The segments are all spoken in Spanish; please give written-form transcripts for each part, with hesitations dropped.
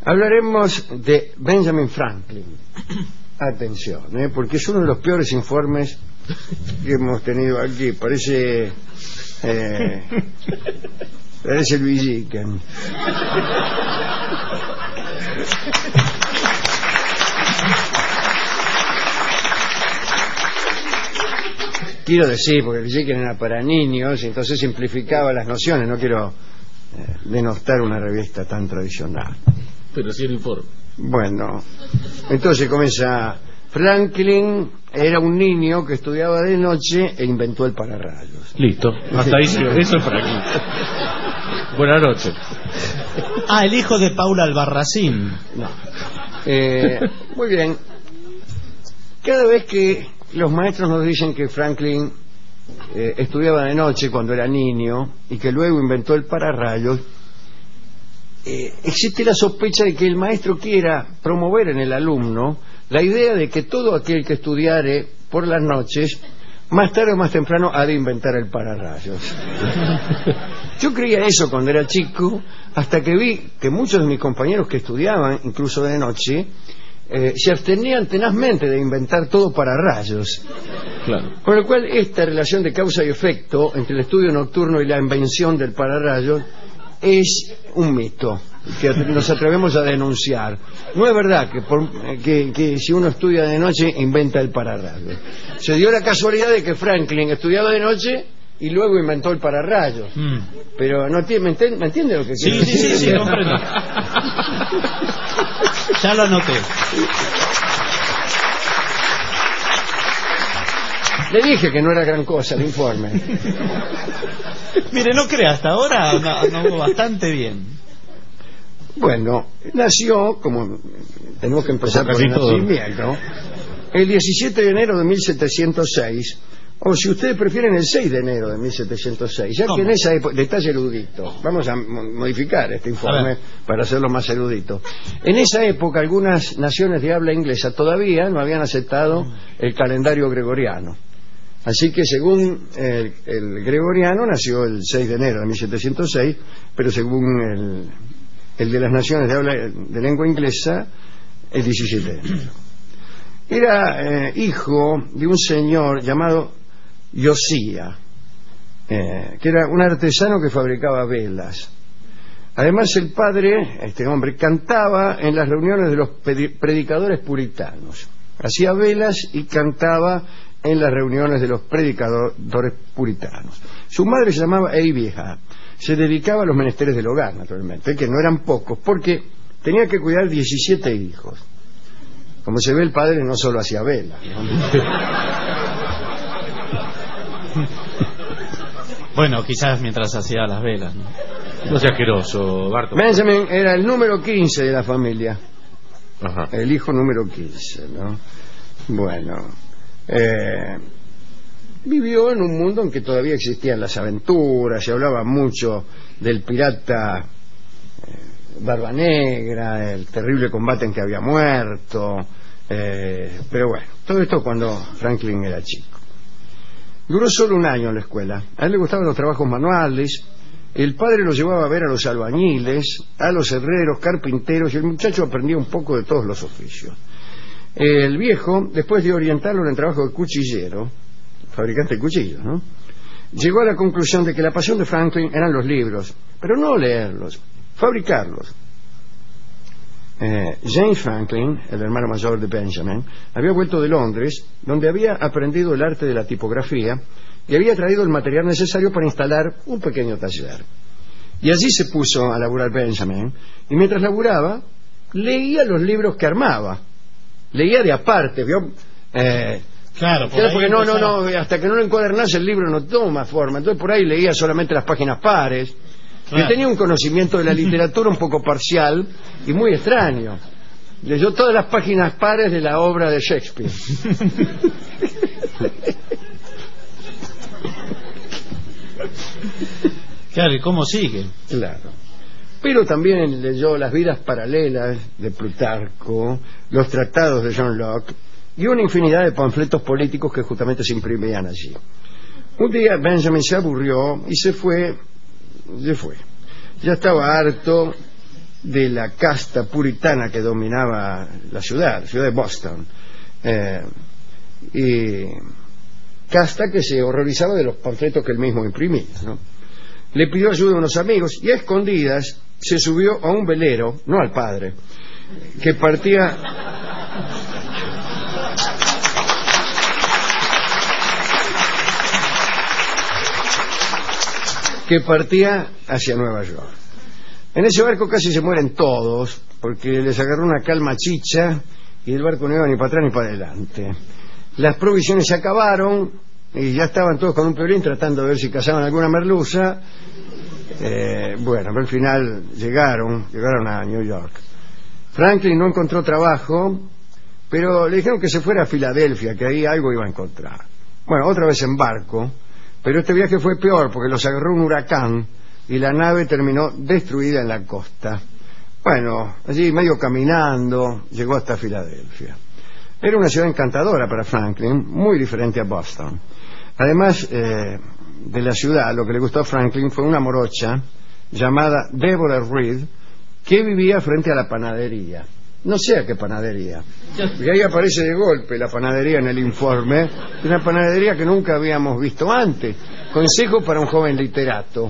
Hablaremos de Benjamin Franklin. Atención, porque es uno de los peores informes que hemos tenido aquí. Parece Luisican. Quiero decir, porque Luisican era para niños, y entonces simplificaba las nociones. No quiero denostar una revista tan tradicional. Pero sí el informe. Bueno, entonces comienza. Franklin era un niño que estudiaba de noche e inventó el pararrayos. Listo, hasta ahí eso es Franklin. Buenas noches. El hijo de Paula Albarracín. No. Muy bien. Cada vez que los maestros nos dicen que Franklin estudiaba de noche cuando era niño y que luego inventó el pararrayos, existe la sospecha de que el maestro quiera promover en el alumno la idea de que todo aquel que estudiare por las noches, más tarde o más temprano, ha de inventar el pararrayos. Yo creía eso cuando era chico, hasta que vi que muchos de mis compañeros que estudiaban, incluso de noche, se abstenían tenazmente de inventar todo pararrayos. Claro. Con lo cual, esta relación de causa y efecto entre el estudio nocturno y la invención del pararrayos es un mito que nos atrevemos a denunciar. No es verdad que si uno estudia de noche inventa el pararrayos. Se dio la casualidad de que Franklin estudiaba de noche y luego inventó el pararrayos. Pero no ¿me entiende lo que quiero decir? Sí, comprendo. Ya lo anoté. Le dije que no era gran cosa el informe. Mire, no crea, hasta ahora no bastante bien. Bueno, nació, como tenemos que empezar por el nacimiento, el 17 de enero de 1706, o si ustedes prefieren el 6 de enero de 1706, ya que en esa época, detalle erudito, vamos a modificar este informe para hacerlo más erudito. En esa época algunas naciones de habla inglesa todavía no habían aceptado el calendario gregoriano. Así que según el gregoriano nació el 6 de enero de 1706, pero según el de las naciones de habla de lengua inglesa, el 17 de enero. Era hijo de un señor llamado Josiah, que era un artesano que fabricaba velas. Además, el padre, este hombre, cantaba en las reuniones de los predicadores puritanos. Hacía velas y cantaba en las reuniones de los predicadores puritanos. Su madre se llamaba Abby. Se dedicaba a los menesteres del hogar, naturalmente, que no eran pocos, porque tenía que cuidar 17 hijos. Como se ve, el padre no solo hacía velas, ¿no? Bueno, quizás mientras hacía las velas, ¿no? No sea asqueroso, Barto. Benjamin era el número 15 de la familia. Ajá. El hijo número 15, ¿no? Bueno, vivió en un mundo en que todavía existían las aventuras, se hablaba mucho del pirata Barba Negra, el terrible combate en que había muerto, pero bueno, todo esto cuando Franklin era chico. Duró solo un año en la escuela. A él le gustaban los trabajos manuales. El padre lo llevaba a ver a los albañiles, a los herreros, carpinteros, y el muchacho aprendía un poco de todos los oficios. El viejo, después de orientarlo en el trabajo de cuchillero, fabricante de cuchillos, ¿no?, llegó a la conclusión de que la pasión de Franklin eran los libros, pero no leerlos, fabricarlos. James Franklin, el hermano mayor de Benjamin, había vuelto de Londres, donde había aprendido el arte de la tipografía y había traído el material necesario para instalar un pequeño taller. Y allí se puso a laburar Benjamin, y mientras laburaba, leía los libros que armaba. Leía de aparte, ¿vio? Claro, porque no, hasta que no lo encuadernase el libro no toma forma. Entonces por ahí leía solamente las páginas pares. Claro. Y tenía un conocimiento de la literatura un poco parcial y muy extraño. Leyó todas las páginas pares de la obra de Shakespeare. Claro, ¿y cómo sigue? Claro. Pero también leyó las vidas paralelas de Plutarco, los tratados de John Locke y una infinidad de panfletos políticos que justamente se imprimían allí. Un día Benjamin se aburrió y se fue. Ya estaba harto de la casta puritana que dominaba la ciudad de Boston, y casta que se horrorizaba de los panfletos que él mismo imprimía, ¿no? Le pidió ayuda a unos amigos y a escondidas se subió a un velero, no al padre, que partía hacia Nueva York. En ese barco casi se mueren todos porque les agarró una calma chicha y el barco no iba ni para atrás ni para adelante. Las provisiones se acabaron y ya estaban todos con un peorín tratando de ver si cazaban alguna merluza. Bueno, pero al final llegaron a New York. Franklin no encontró trabajo, pero le dijeron que se fuera a Filadelfia, que ahí algo iba a encontrar. Bueno, otra vez en barco, pero este viaje fue peor porque los agarró un huracán y la nave terminó destruida en la costa. Bueno, allí medio caminando llegó hasta Filadelfia. Era una ciudad encantadora para Franklin, muy diferente a Boston. Además de la ciudad, lo que le gustó a Franklin fue una morocha llamada Deborah Reed, que vivía frente a la panadería. No sé a qué panadería. Y ahí aparece de golpe la panadería en el informe, una panadería que nunca habíamos visto antes. Consejo para un joven literato: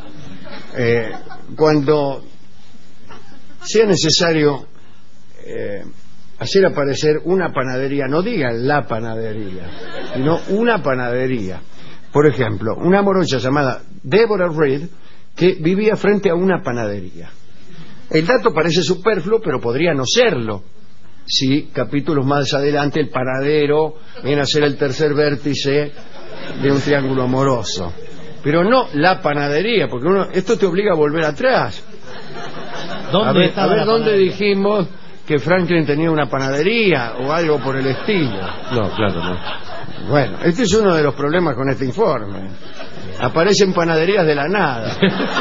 cuando sea necesario hacer aparecer una panadería, no digan la panadería, sino una panadería. Por ejemplo, una morocha llamada Deborah Reed que vivía frente a una panadería. El dato parece superfluo, pero podría no serlo si capítulos más adelante el panadero viene a ser el tercer vértice de un triángulo amoroso. Pero no la panadería, porque esto te obliga a volver atrás. A ver dónde dijimos que Franklin tenía una panadería o algo por el estilo. No, claro, no. Bueno, este es uno de los problemas con este informe. Aparecen panaderías de la nada.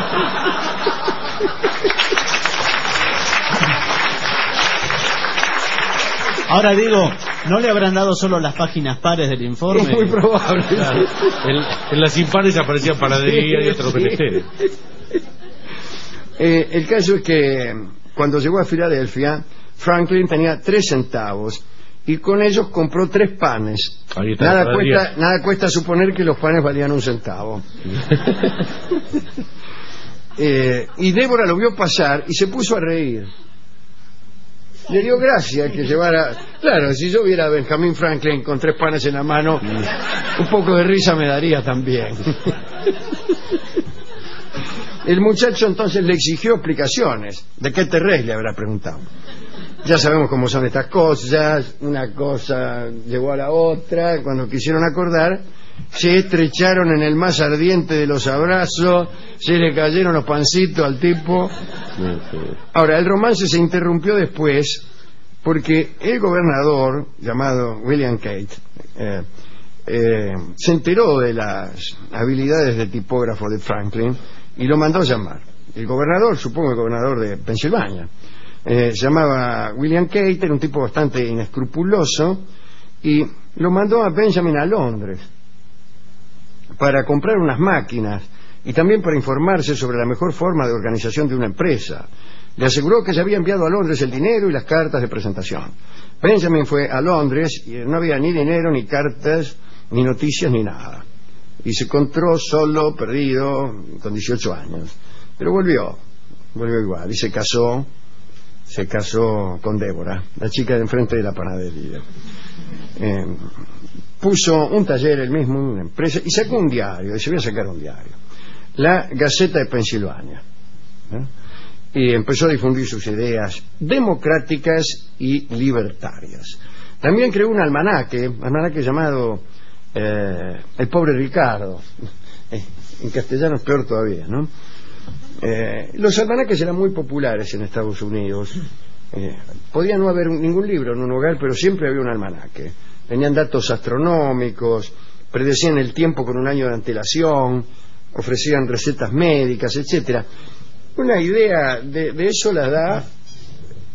Ahora digo, ¿no le habrán dado solo las páginas pares del informe? Es muy probable. Claro. En las impares aparecían panadería y otros menesteres. El caso es que cuando llegó a Filadelfia, Franklin tenía 3 centavos y con ellos compró 3 panes. Nada cuesta suponer que los panes valían 1 centavo. Y Débora lo vio pasar y se puso a reír. Le dio gracia que llevara... Claro, si yo viera a Benjamin Franklin con 3 panes en la mano, un poco de risa me daría también. El muchacho entonces le exigió explicaciones. ¿De qué terrés?, le habrá preguntado. Ya sabemos cómo son estas cosas. Una cosa llevó a la otra. Cuando quisieron acordar, se estrecharon en el más ardiente de los abrazos, se le cayeron los pancitos al tipo. Ahora, el romance se interrumpió después porque el gobernador, llamado William Cate, se enteró de las habilidades de tipógrafo de Franklin y lo mandó a llamar. El gobernador, supongo el gobernador de Pensilvania, se llamaba William Cate, era un tipo bastante inescrupuloso, y lo mandó a Benjamin a Londres para comprar unas máquinas y también para informarse sobre la mejor forma de organización de una empresa. Le aseguró que se había enviado a Londres el dinero y las cartas de presentación. Benjamin fue a Londres y no había ni dinero, ni cartas, ni noticias, ni nada. Y se encontró solo, perdido, con 18 años. Pero volvió igual y se casó con Débora, la chica de enfrente de la panadería. Puso un taller él mismo, una empresa, y sacó un diario, y se voy a sacar un diario, la Gaceta de Pensilvania, y empezó a difundir sus ideas democráticas y libertarias. También creó un almanaque llamado El Pobre Ricardo. En castellano es peor todavía, ¿no? Los almanaques eran muy populares en Estados Unidos. Podía no haber ningún libro en un hogar, pero siempre había un almanaque. Tenían datos astronómicos, predecían el tiempo con un año de antelación, ofrecían recetas médicas, etcétera. Una idea de eso la da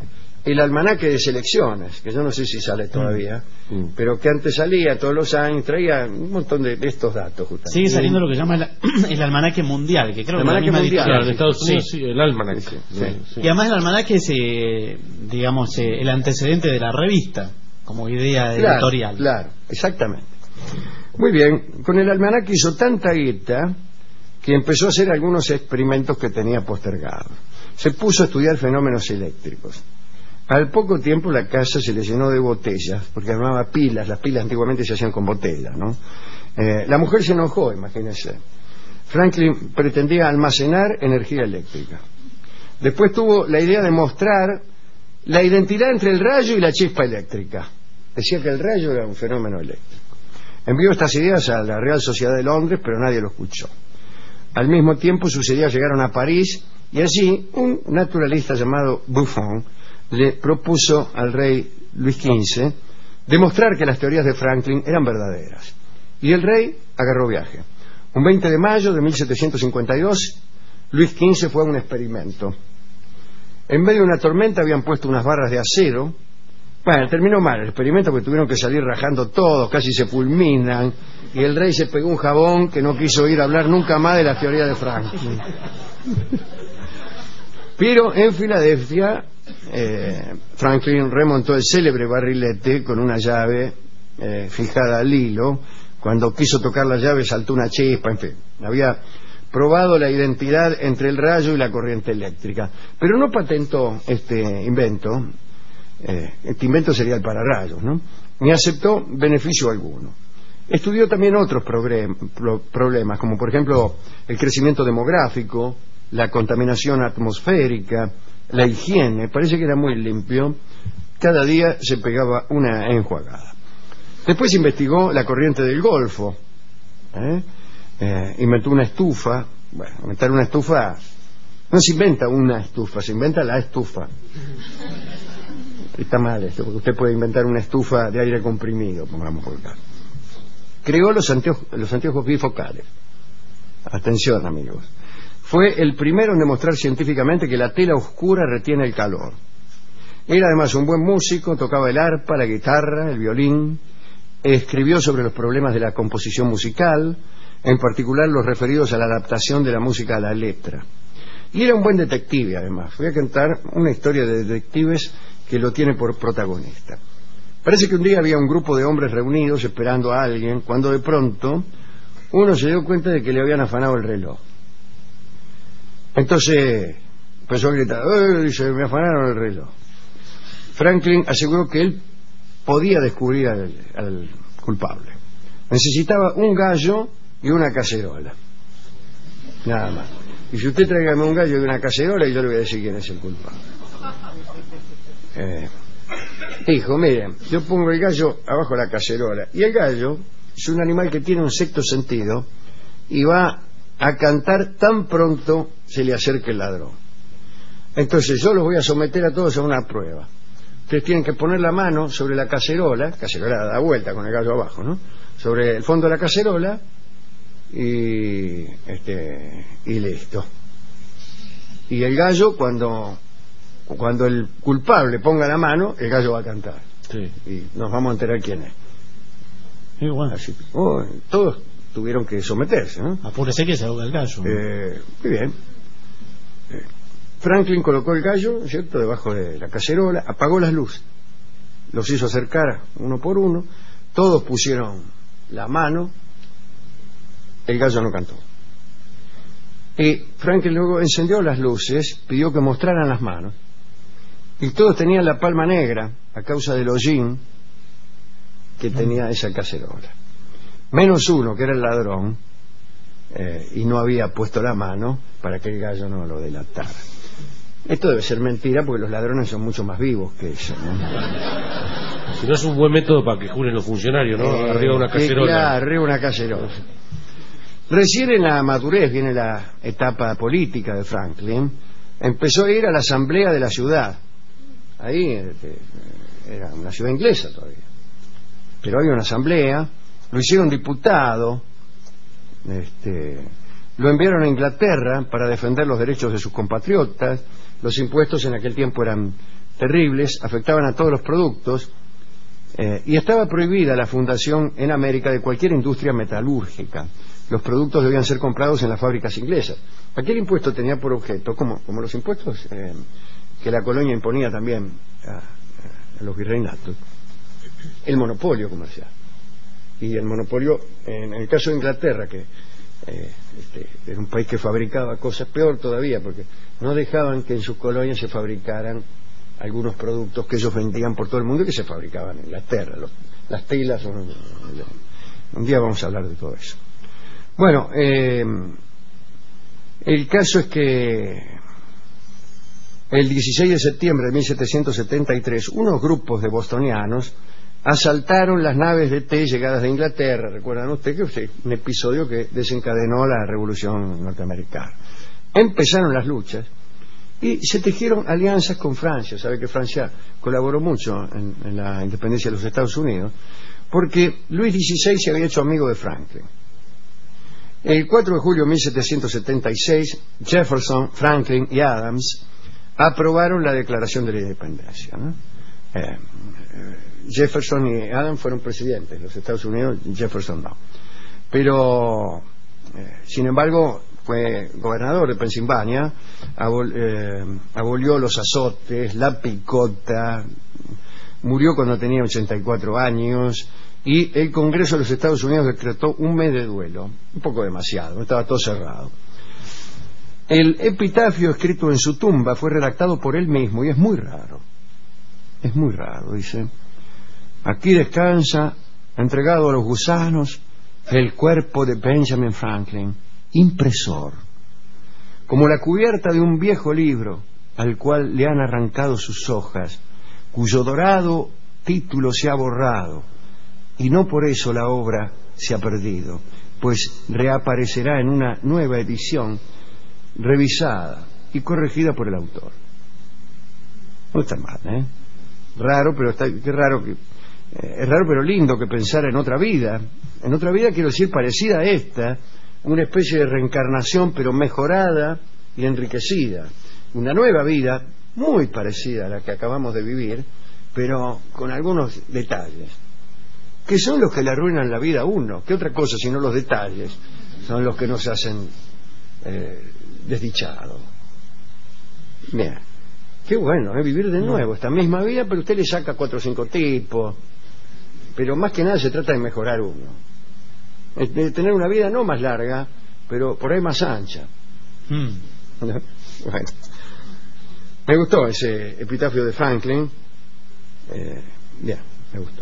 el almanaque de selecciones, que yo no sé si sale todavía, pero que antes salía todos los años, traía un montón de estos datos justamente. Sigue saliendo lo que llama el almanaque mundial, que creo el que almanaque es la misma mundial, Claro, de Estados Unidos, sí, el almanaque. Sí. Y además el almanaque es, digamos, el antecedente de la revista, como idea editorial. Claro, exactamente. Muy bien, con el almanaque hizo tanta guita que empezó a hacer algunos experimentos que tenía postergados. Se puso a estudiar fenómenos eléctricos. Al poco tiempo la casa se le llenó de botellas, porque armaba pilas. Las pilas antiguamente se hacían con botellas, ¿no? La mujer se enojó, imagínense. Franklin pretendía almacenar energía eléctrica. Después tuvo la idea de mostrar la identidad entre el rayo y la chispa eléctrica. Decía que el rayo era un fenómeno eléctrico. Envió estas ideas a la Real Sociedad de Londres, pero nadie lo escuchó. Al mismo tiempo sus ideas llegaron a París, y allí un naturalista llamado Buffon le propuso al rey Luis XV demostrar que las teorías de Franklin eran verdaderas. Y el rey agarró viaje. Un 20 de mayo de 1752, Luis XV fue a un experimento. En medio de una tormenta habían puesto unas barras de acero. Bueno, terminó mal el experimento porque tuvieron que salir rajando todos, casi se fulminan, y el rey se pegó un jabón que no quiso ir a hablar nunca más de la teoría de Franklin. Pero en Filadelfia, Franklin remontó el célebre barrilete con una llave fijada al hilo. Cuando quiso tocar la llave saltó una chispa, en fin. Había probado la identidad entre el rayo y la corriente eléctrica. Pero no patentó este invento. Este invento sería el pararrayos, ¿no? Ni aceptó beneficio alguno. Estudió también otros problemas, como por ejemplo el crecimiento demográfico, la contaminación atmosférica, la higiene. Parece que era muy limpio. Cada día se pegaba una enjuagada. Después investigó la corriente del Golfo. Inventó una estufa. Bueno, inventar una estufa no se inventa una estufa, se inventa la estufa. Está mal esto, porque usted puede inventar una estufa de aire comprimido, pongamos por acá. Creó los anteojos bifocales. Atención, amigos. Fue el primero en demostrar científicamente que la tela oscura retiene el calor. Era además un buen músico, tocaba el arpa, la guitarra, el violín. Escribió sobre los problemas de la composición musical, en particular los referidos a la adaptación de la música a la letra. Y era un buen detective, además. Voy a contar una historia de detectives que lo tiene por protagonista. Parece que un día había un grupo de hombres reunidos esperando a alguien, cuando de pronto uno se dio cuenta de que le habían afanado el reloj. Entonces empezó a gritar: dice, me afanaron el reloj. Franklin aseguró que él podía descubrir al culpable. Necesitaba un gallo y una cacerola, nada más. Y si usted tráigame un gallo y una cacerola, y yo le voy a decir quién es el culpable. Dijo: miren, yo pongo el gallo abajo de la cacerola, y el gallo es un animal que tiene un sexto sentido y va a cantar tan pronto se le acerque el ladrón. Entonces yo los voy a someter a todos a una prueba. Ustedes tienen que poner la mano sobre la cacerola da vuelta con el gallo abajo, ¿no? Sobre el fondo de la cacerola y listo. Y el gallo, cuando el culpable ponga la mano, el gallo va a cantar. Sí. Y nos vamos a enterar quién es. Sí, bueno. Así, todos tuvieron que someterse, ¿no? Apúrese que se ahoga el gallo. Muy bien. Franklin colocó el gallo, ¿cierto?, debajo de la cacerola, apagó las luces, los hizo acercar uno por uno, todos pusieron la mano, el gallo no cantó. Y Franklin luego encendió las luces, pidió que mostraran las manos, y todos tenían la palma negra a causa del hollín que tenía esa cacerola. Menos uno, que era el ladrón, y no había puesto la mano para que el gallo no lo delatara. Esto debe ser mentira, porque los ladrones son mucho más vivos que eso, ¿no? Si no, es un buen método para que juren los funcionarios, ¿no? Arriba una cacerola. Claro, arriba una cacerola. Recién en la madurez viene la etapa política de Franklin. Empezó a ir a la asamblea de la ciudad. Ahí era una ciudad inglesa todavía, pero había una asamblea. Lo hicieron diputado. Lo enviaron a Inglaterra para defender los derechos de sus compatriotas. Los impuestos en aquel tiempo eran terribles, afectaban a todos los productos, y estaba prohibida la fundación en América de cualquier industria metalúrgica. Los productos debían ser comprados en las fábricas inglesas. Aquel impuesto tenía por objeto, como los impuestos que la colonia imponía también a los virreinatos, el monopolio comercial. Y el monopolio, en el caso de Inglaterra, que era un país que fabricaba cosas, peor todavía, porque no dejaban que en sus colonias se fabricaran algunos productos que ellos vendían por todo el mundo y que se fabricaban en Inglaterra. Las telas un día vamos a hablar de todo eso. Bueno, el caso es que el 16 de septiembre de 1773 unos grupos de bostonianos asaltaron las naves de té llegadas de Inglaterra. Recuerdan ustedes que fue un episodio que desencadenó la Revolución Norteamericana. Empezaron las luchas y se tejieron alianzas con Francia. Sabe que Francia colaboró mucho en la independencia de los Estados Unidos, porque Luis XVI se había hecho amigo de Franklin. El 4 de julio de 1776, Jefferson, Franklin y Adams aprobaron la Declaración de la Independencia, ¿no? Jefferson y Adams fueron presidentes de los Estados Unidos, Jefferson no. Pero, sin embargo, fue gobernador de Pensilvania, abolió los azotes, la picota, murió cuando tenía 84 años, y el Congreso de los Estados Unidos decretó un mes de duelo, un poco demasiado, estaba todo cerrado. El epitafio escrito en su tumba fue redactado por él mismo, y es muy raro, dice: aquí descansa, entregado a los gusanos, el cuerpo de Benjamin Franklin, impresor, como la cubierta de un viejo libro al cual le han arrancado sus hojas, cuyo dorado título se ha borrado, y no por eso la obra se ha perdido, pues reaparecerá en una nueva edición, revisada y corregida por el autor. No está mal, ¿eh? Raro, pero qué raro que... es raro pero lindo que pensara en otra vida. En otra vida, quiero decir, parecida a esta, una especie de reencarnación pero mejorada y enriquecida. Una nueva vida muy parecida a la que acabamos de vivir, pero con algunos detalles, que son los que le arruinan la vida a uno. ¿Qué otra cosa sino los detalles son los que nos hacen desdichados? Mira, qué bueno, vivir de nuevo esta misma vida, pero usted le saca 4 o 5 tipos. Pero más que nada se trata de mejorar uno, de tener una vida no más larga, pero por ahí más ancha. Bueno, me gustó ese epitafio de Franklin. Bien, me gustó.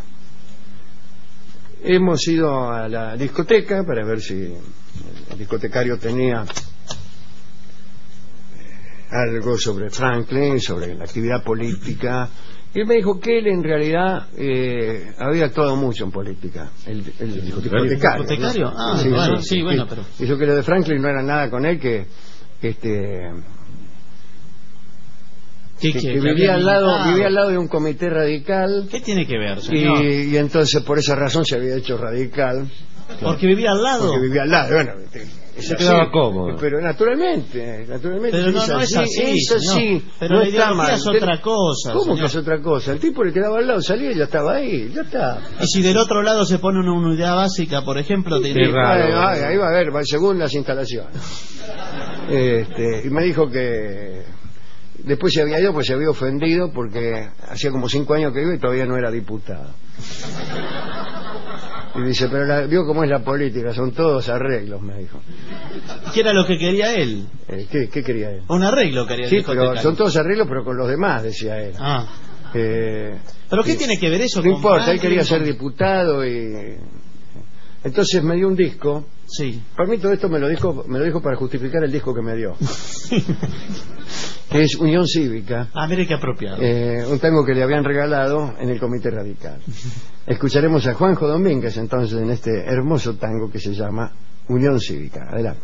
Hemos ido a la discoteca para ver si el discotecario tenía algo sobre Franklin, sobre la actividad política. Y él me dijo que él en realidad había actuado mucho en política. El discotecario. ¿No? Ah, sí, bueno, sí, bueno, pero... Dijo que lo de Franklin no era nada con él, que vivía al lado de un comité radical. ¿Qué tiene que ver, señor? Y entonces por esa razón se había hecho radical. ¿Porque vivía al lado? Porque vivía al lado, bueno, se quedaba cómodo. Pero naturalmente pero no es así, es así, no, pero no la está mal. Es otra cosa. ¿Cómo señor? que es otra cosa? El tipo le quedaba al lado, salía y ya estaba ahí, ya está. Y si del otro lado se pone una unidad básica, por ejemplo, ahí va a ver, según las instalaciones. Y me dijo que después se había ido, pues se había ofendido porque hacía como 5 años que iba y todavía no era diputado. Y dice, pero vio cómo es la política, son todos arreglos, me dijo. ¿Qué era lo que quería él? ¿Qué quería él? Un arreglo quería él. Sí, pero son todos arreglos, pero con los demás, decía él. ¿Pero qué tiene que ver eso? No importa, él quería ser diputado y... Entonces me dio un disco. Sí. Para mí todo esto me lo dijo para justificar el disco que me dio. Que es Unión Cívica. Mire qué apropiado. Un tango que le habían regalado en el Comité Radical. Escucharemos a Juanjo Domínguez entonces en este hermoso tango que se llama Unión Cívica. Adelante.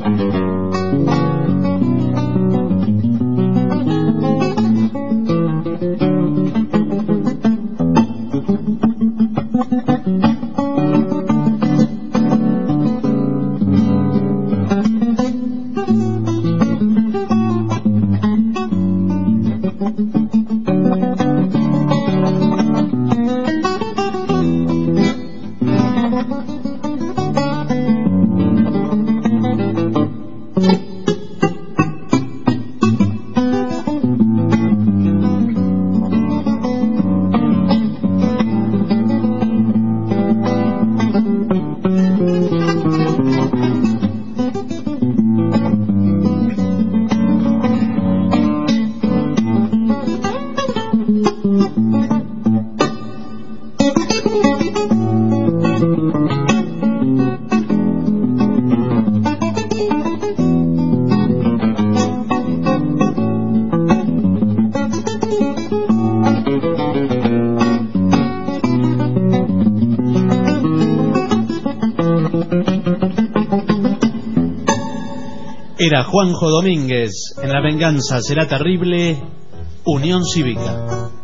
Era Juanjo Domínguez en La venganza será terrible, Unión Cívica.